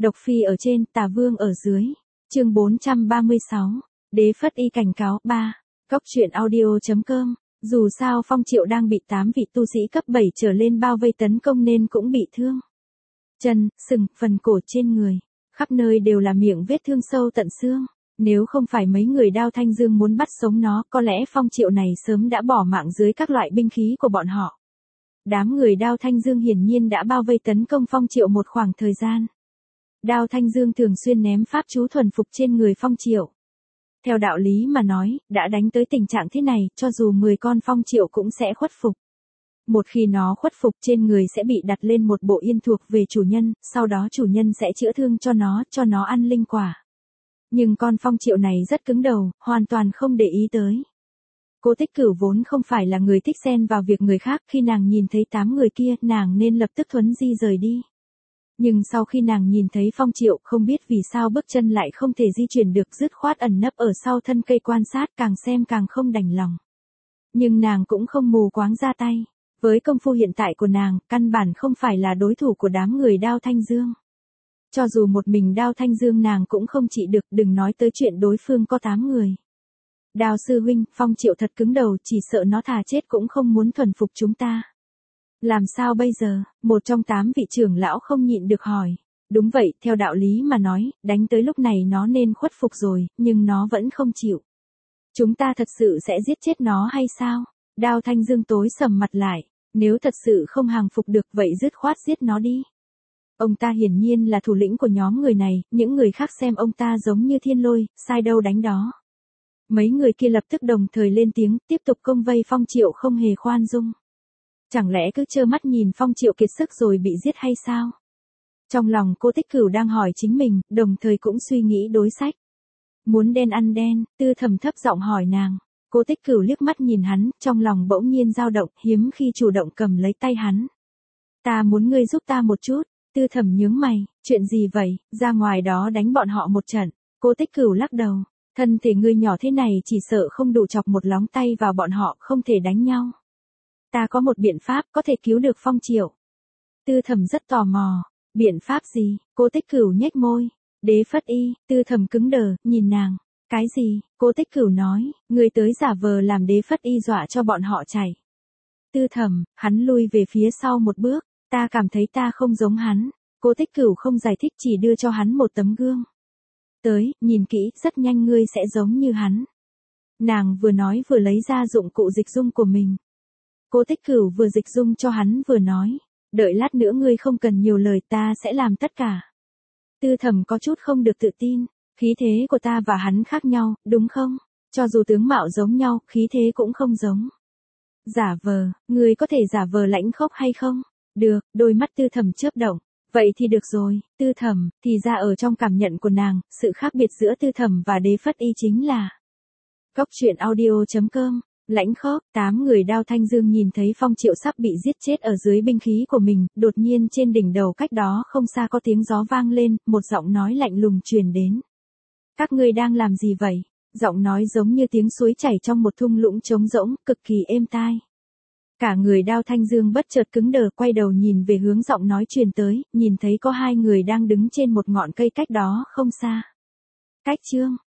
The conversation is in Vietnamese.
Độc phi ở trên, tà vương ở dưới. Chương 436. Đế Phất Y cảnh cáo 3. Cốc truyện audio.com. Dù sao Phong Triệu đang bị 8 vị tu sĩ cấp 7 trở lên bao vây tấn công nên cũng bị thương. Chân, sừng, phần cổ trên người, khắp nơi đều là miệng vết thương sâu tận xương. Nếu không phải mấy người Đao Thanh Dương muốn bắt sống nó, có lẽ Phong Triệu này sớm đã bỏ mạng dưới các loại binh khí của bọn họ. Đám người Đao Thanh Dương hiển nhiên đã bao vây tấn công Phong Triệu một khoảng thời gian. Đao Thanh Dương thường xuyên ném pháp chú thuần phục trên người Phong Triệu. Theo đạo lý mà nói, đã đánh tới tình trạng thế này, cho dù 10 con Phong Triệu cũng sẽ khuất phục. Một khi nó khuất phục, trên người sẽ bị đặt lên một bộ yên thuộc về chủ nhân, sau đó chủ nhân sẽ chữa thương cho nó ăn linh quả. Nhưng con Phong Triệu này rất cứng đầu, hoàn toàn không để ý tới. Cố Tích Cửu vốn không phải là người thích xen vào việc người khác, khi nàng nhìn thấy 8 người kia, nàng nên lập tức thuấn di rời đi. Nhưng sau khi nàng nhìn thấy Phong Triệu, không biết vì sao bước chân lại không thể di chuyển được, dứt khoát ẩn nấp ở sau thân cây quan sát, càng xem càng không đành lòng. Nhưng nàng cũng không mù quáng ra tay. Với công phu hiện tại của nàng, căn bản không phải là đối thủ của đám người Đao Thanh Dương. Cho dù một mình Đao Thanh Dương nàng cũng không trị được, đừng nói tới chuyện đối phương có 8 người. Đao sư huynh, Phong Triệu thật cứng đầu, chỉ sợ nó thà chết cũng không muốn thuần phục chúng ta. Làm sao bây giờ? Một trong 8 vị trưởng lão không nhịn được hỏi. Đúng vậy, theo đạo lý mà nói, đánh tới lúc này nó nên khuất phục rồi, nhưng nó vẫn không chịu. Chúng ta thật sự sẽ giết chết nó hay sao? Đao Thanh Dương tối sầm mặt lại. Nếu thật sự không hàng phục được vậy dứt khoát giết nó đi. Ông ta hiển nhiên là thủ lĩnh của nhóm người này, những người khác xem ông ta giống như thiên lôi, sai đâu đánh đó. Mấy người kia lập tức đồng thời lên tiếng, tiếp tục công vây Phong Triệu không hề khoan dung. Chẳng lẽ cứ trơ mắt nhìn Phong Triệu kiệt sức rồi bị giết hay sao? Trong lòng Cố Tích Cửu đang hỏi chính mình, đồng thời cũng suy nghĩ đối sách. Muốn đen ăn đen, Tư Thầm thấp giọng hỏi nàng. Cố Tích Cửu liếc mắt nhìn hắn, trong lòng bỗng nhiên dao động, hiếm khi chủ động cầm lấy tay hắn. Ta muốn ngươi giúp ta một chút. Tư Thầm nhướng mày, chuyện gì vậy, ra ngoài đó đánh bọn họ một trận. Cố Tích Cửu lắc đầu, thân thể ngươi nhỏ thế này chỉ sợ không đủ chọc một lóng tay vào bọn họ, không thể đánh nhau. Ta có một biện pháp có thể cứu được Phong Triệu. Tư Thầm rất tò mò, biện pháp gì? Cố Tích Cửu nhếch môi, Đế Phất Y. Tư Thầm cứng đờ, nhìn nàng. Cái gì? Cố Tích Cửu nói, ngươi tới giả vờ làm Đế Phất Y dọa cho bọn họ chạy. Tư Thầm, hắn lui về phía sau một bước, ta cảm thấy ta không giống hắn. Cố Tích Cửu không giải thích, chỉ đưa cho hắn một tấm gương. Tới, nhìn kỹ, rất nhanh ngươi sẽ giống như hắn. Nàng vừa nói vừa lấy ra dụng cụ dịch dung của mình. Cố Tích Cửu vừa dịch dung cho hắn vừa nói, đợi lát nữa ngươi không cần nhiều lời, ta sẽ làm tất cả. Tư Thầm có chút không được tự tin, khí thế của ta và hắn khác nhau, đúng không? Cho dù tướng mạo giống nhau, khí thế cũng không giống. Giả vờ, ngươi có thể giả vờ lãnh khốc hay không? Được, đôi mắt Tư Thầm chớp động. Vậy thì được rồi, Tư Thầm, thì ra ở trong cảm nhận của nàng, sự khác biệt giữa Tư Thầm và Đế Phất Y chính là Cốc truyện audio.com. Lãnh khốc. 8 người Đao Thanh Dương nhìn thấy Phong Triệu sắp bị giết chết ở dưới binh khí của mình, đột nhiên trên đỉnh đầu cách đó không xa có tiếng gió vang lên, một giọng nói lạnh lùng truyền đến. Các ngươi đang làm gì vậy? Giọng nói giống như tiếng suối chảy trong một thung lũng trống rỗng, cực kỳ êm tai. Cả người Đao Thanh Dương bất chợt cứng đờ, quay đầu nhìn về hướng giọng nói truyền tới, nhìn thấy có 2 người đang đứng trên một ngọn cây cách đó không xa. Cách chương